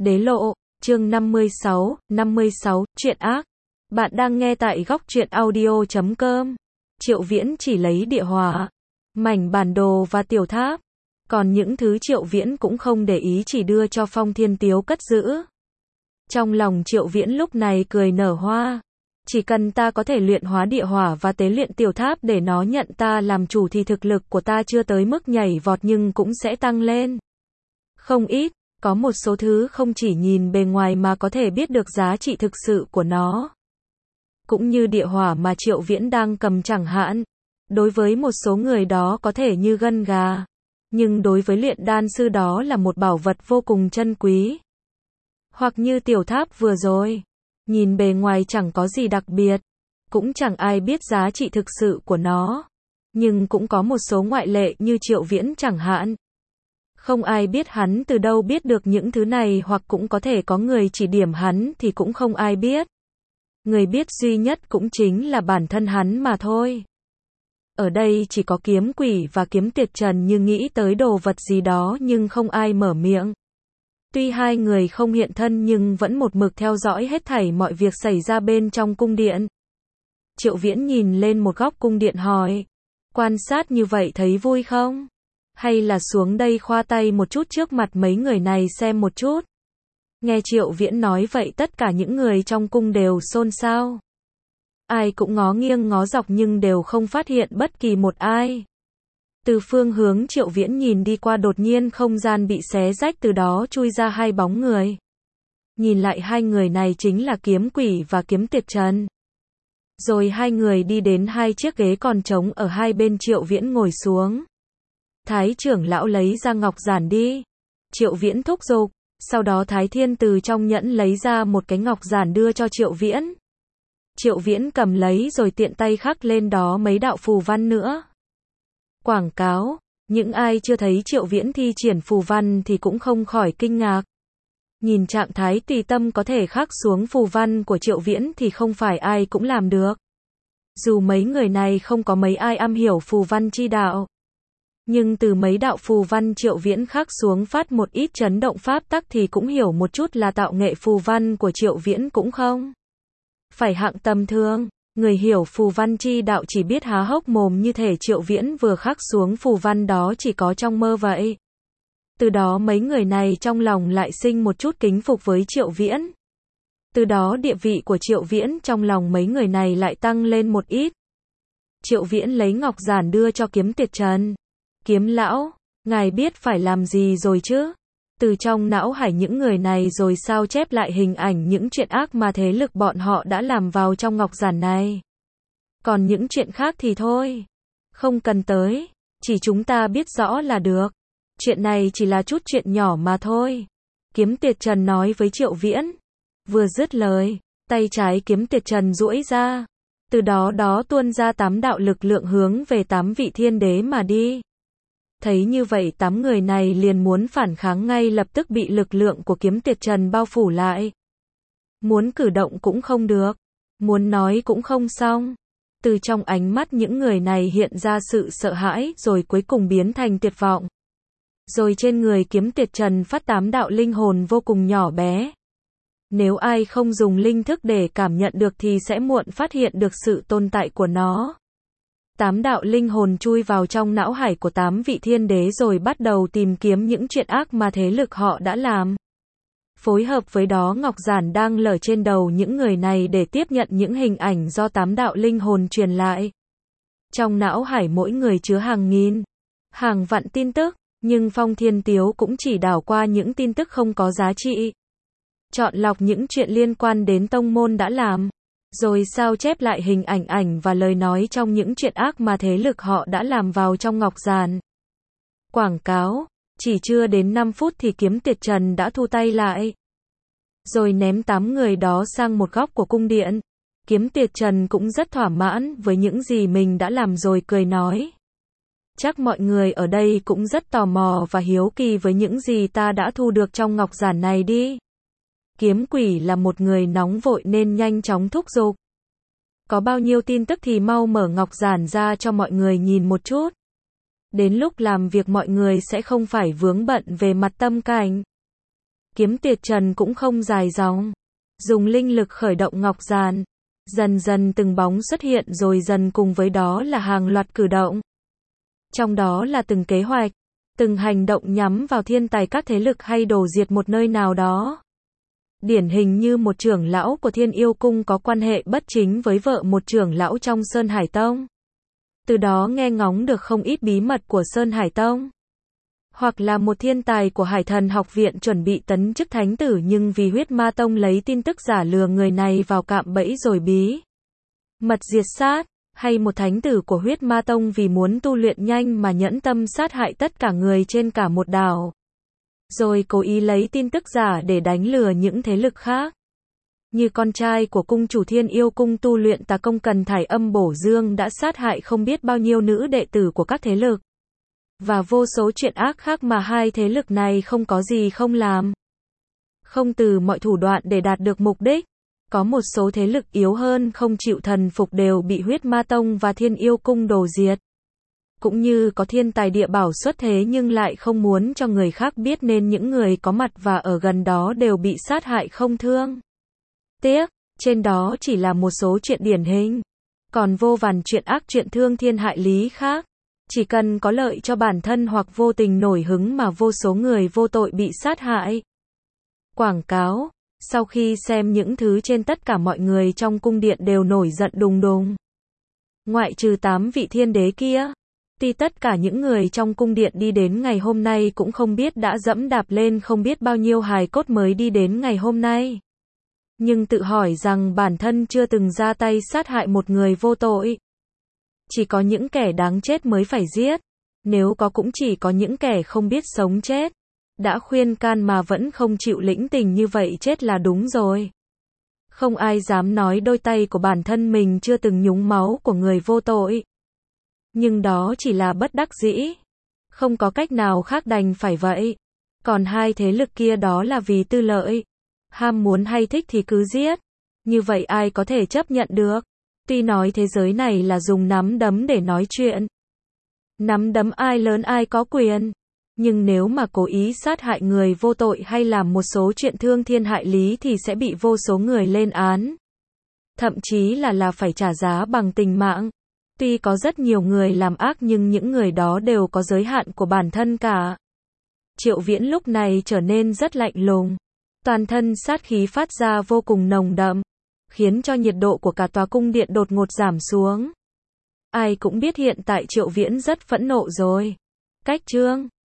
Đế lộ, chương 56, truyện ác. Bạn đang nghe tại góc truyện audio.com. Triệu Viễn chỉ lấy địa hỏa, mảnh bản đồ và tiểu tháp. Còn những thứ Triệu Viễn cũng không để ý, chỉ đưa cho Phong Thiên Tiếu cất giữ. Trong lòng Triệu Viễn lúc này cười nở hoa. Chỉ cần ta có thể luyện hóa địa hỏa và tế luyện tiểu tháp để nó nhận ta làm chủ thì thực lực của ta chưa tới mức nhảy vọt nhưng cũng sẽ tăng lên không ít. Có một số thứ không chỉ nhìn bề ngoài mà có thể biết được giá trị thực sự của nó. Cũng như địa hỏa mà Triệu Viễn đang cầm chẳng hạn. Đối với một số người đó có thể như gân gà. Nhưng đối với luyện đan sư đó là một bảo vật vô cùng chân quý. Hoặc như tiểu tháp vừa rồi. Nhìn bề ngoài chẳng có gì đặc biệt. Cũng chẳng ai biết giá trị thực sự của nó. Nhưng cũng có một số ngoại lệ như Triệu Viễn chẳng hạn. Không ai biết hắn từ đâu biết được những thứ này, hoặc cũng có thể có người chỉ điểm hắn thì cũng không ai biết. Người biết duy nhất cũng chính là bản thân hắn mà thôi. Ở đây chỉ có Kiếm Quỷ và Kiếm Tiệt Trần như nghĩ tới đồ vật gì đó nhưng không ai mở miệng. Tuy hai người không hiện thân nhưng vẫn một mực theo dõi hết thảy mọi việc xảy ra bên trong cung điện. Triệu Viễn nhìn lên một góc cung điện hỏi. Quan sát như vậy thấy vui không? Hay là xuống đây khoa tay một chút trước mặt mấy người này xem một chút? Nghe Triệu Viễn nói vậy tất cả những người trong cung đều xôn xao. Ai cũng ngó nghiêng ngó dọc nhưng đều không phát hiện bất kỳ một ai. Từ phương hướng Triệu Viễn nhìn đi qua đột nhiên không gian bị xé rách, từ đó chui ra hai bóng người. Nhìn lại hai người này chính là Kiếm Quỷ và Kiếm Tiệt Trần. Rồi hai người đi đến hai chiếc ghế còn trống ở hai bên Triệu Viễn ngồi xuống. Thái trưởng lão lấy ra ngọc giản đi. Triệu Viễn thúc giục. Sau đó Thái Thiên từ trong nhẫn lấy ra một cái ngọc giản đưa cho Triệu Viễn. Triệu Viễn cầm lấy rồi tiện tay khắc lên đó mấy đạo phù văn nữa. Quảng cáo. Những ai chưa thấy Triệu Viễn thi triển phù văn thì cũng không khỏi kinh ngạc. Nhìn trạng thái tùy tâm có thể khắc xuống phù văn của Triệu Viễn thì không phải ai cũng làm được. Dù mấy người này không có mấy ai am hiểu phù văn chi đạo. Nhưng từ mấy đạo phù văn Triệu Viễn khắc xuống phát một ít chấn động pháp tắc thì cũng hiểu một chút là tạo nghệ phù văn của Triệu Viễn cũng không phải hạng tầm thường. Người hiểu phù văn chi đạo chỉ biết há hốc mồm, như thể Triệu Viễn vừa khắc xuống phù văn đó chỉ có trong mơ vậy. Từ đó mấy người này trong lòng lại sinh một chút kính phục với Triệu Viễn. Từ đó địa vị của Triệu Viễn trong lòng mấy người này lại tăng lên một ít. Triệu Viễn lấy ngọc giản đưa cho Kiếm Tiệt Trần. Kiếm lão, ngài biết phải làm gì rồi chứ? Từ trong não hải những người này rồi sao chép lại hình ảnh những chuyện ác mà thế lực bọn họ đã làm vào trong ngọc giản này. Còn những chuyện khác thì thôi. Không cần tới. Chỉ chúng ta biết rõ là được. Chuyện này chỉ là chút chuyện nhỏ mà thôi. Kiếm Tiệt Trần nói với Triệu Viễn. Vừa dứt lời, tay trái Kiếm Tiệt Trần duỗi ra. Từ đó tuôn ra 8 đạo lực lượng hướng về 8 vị thiên đế mà đi. Thấy như vậy 8 người này liền muốn phản kháng ngay lập tức bị lực lượng của Kiếm Tiệt Trần bao phủ lại. Muốn cử động cũng không được. Muốn nói cũng không xong. Từ trong ánh mắt những người này hiện ra sự sợ hãi rồi cuối cùng biến thành tuyệt vọng. Rồi trên người Kiếm Tiệt Trần phát 8 đạo linh hồn vô cùng nhỏ bé. Nếu ai không dùng linh thức để cảm nhận được thì sẽ muộn phát hiện được sự tồn tại của nó. 8 đạo linh hồn chui vào trong não hải của 8 vị thiên đế rồi bắt đầu tìm kiếm những chuyện ác mà thế lực họ đã làm. Phối hợp với đó ngọc giản đang lở trên đầu những người này để tiếp nhận những hình ảnh do 8 đạo linh hồn truyền lại. Trong não hải mỗi người chứa hàng nghìn, hàng vạn tin tức, nhưng Phong Thiên Tiếu cũng chỉ đảo qua những tin tức không có giá trị. Chọn lọc những chuyện liên quan đến tông môn đã làm. Rồi sao chép lại hình ảnh và lời nói trong những chuyện ác mà thế lực họ đã làm vào trong ngọc giản. Quảng cáo. Chỉ chưa đến 5 phút thì Kiếm Tiệt Trần đã thu tay lại. Rồi ném 8 người đó sang một góc của cung điện. Kiếm Tiệt Trần cũng rất thỏa mãn với những gì mình đã làm rồi cười nói. Chắc mọi người ở đây cũng rất tò mò và hiếu kỳ với những gì ta đã thu được trong ngọc giản này đi. Kiếm Quỷ là một người nóng vội nên nhanh chóng thúc giục. Có bao nhiêu tin tức thì mau mở ngọc giản ra cho mọi người nhìn một chút. Đến lúc làm việc mọi người sẽ không phải vướng bận về mặt tâm cảnh. Kiếm Tuyệt Trần cũng không dài dòng. Dùng linh lực khởi động ngọc giàn. Dần dần từng bóng xuất hiện rồi dần cùng với đó là hàng loạt cử động. Trong đó là từng kế hoạch, từng hành động nhắm vào thiên tài các thế lực hay đổ diệt một nơi nào đó. Điển hình như một trưởng lão của Thiên Yêu Cung có quan hệ bất chính với vợ một trưởng lão trong Sơn Hải Tông. Từ đó nghe ngóng được không ít bí mật của Sơn Hải Tông. Hoặc là một thiên tài của Hải Thần Học Viện chuẩn bị tấn chức thánh tử nhưng vì Huyết Ma Tông lấy tin tức giả lừa người này vào cạm bẫy rồi bí mật diệt sát. Hay một thánh tử của Huyết Ma Tông vì muốn tu luyện nhanh mà nhẫn tâm sát hại tất cả người trên cả một đảo. Rồi cố ý lấy tin tức giả để đánh lừa những thế lực khác. Như con trai của cung chủ Thiên Yêu Cung tu luyện tà công Cần Thải Âm Bổ Dương đã sát hại không biết bao nhiêu nữ đệ tử của các thế lực. Và vô số chuyện ác khác mà hai thế lực này không có gì không làm. Không từ mọi thủ đoạn để đạt được mục đích. Có một số thế lực yếu hơn không chịu thần phục đều bị Huyết Ma Tông và Thiên Yêu Cung đổ diệt. Cũng như có thiên tài địa bảo xuất thế nhưng lại không muốn cho người khác biết nên những người có mặt và ở gần đó đều bị sát hại không thương tiếc. Trên đó chỉ là một số chuyện điển hình. Còn vô vàn chuyện ác chuyện thương thiên hại lý khác. Chỉ cần có lợi cho bản thân hoặc vô tình nổi hứng mà vô số người vô tội bị sát hại. Quảng cáo. Sau khi xem những thứ trên tất cả mọi người trong cung điện đều nổi giận đùng đùng. Ngoại trừ 8 vị thiên đế kia. Tuy tất cả những người trong cung điện đi đến ngày hôm nay cũng không biết đã dẫm đạp lên không biết bao nhiêu hài cốt mới đi đến ngày hôm nay. Nhưng tự hỏi rằng bản thân chưa từng ra tay sát hại một người vô tội. Chỉ có những kẻ đáng chết mới phải giết. Nếu có cũng chỉ có những kẻ không biết sống chết. Đã khuyên can mà vẫn không chịu lĩnh tình như vậy chết là đúng rồi. Không ai dám nói đôi tay của bản thân mình chưa từng nhúng máu của người vô tội. Nhưng đó chỉ là bất đắc dĩ. Không có cách nào khác đành phải vậy. Còn hai thế lực kia đó là vì tư lợi. Ham muốn hay thích thì cứ giết. Như vậy ai có thể chấp nhận được. Tuy nói thế giới này là dùng nắm đấm để nói chuyện. Nắm đấm ai lớn ai có quyền. Nhưng nếu mà cố ý sát hại người vô tội hay làm một số chuyện thương thiên hại lý thì sẽ bị vô số người lên án. Thậm chí là phải trả giá bằng tính mạng. Tuy có rất nhiều người làm ác nhưng những người đó đều có giới hạn của bản thân cả. Triệu Viễn lúc này trở nên rất lạnh lùng. Toàn thân sát khí phát ra vô cùng nồng đậm. Khiến cho nhiệt độ của cả tòa cung điện đột ngột giảm xuống. Ai cũng biết hiện tại Triệu Viễn rất phẫn nộ rồi. Cách chương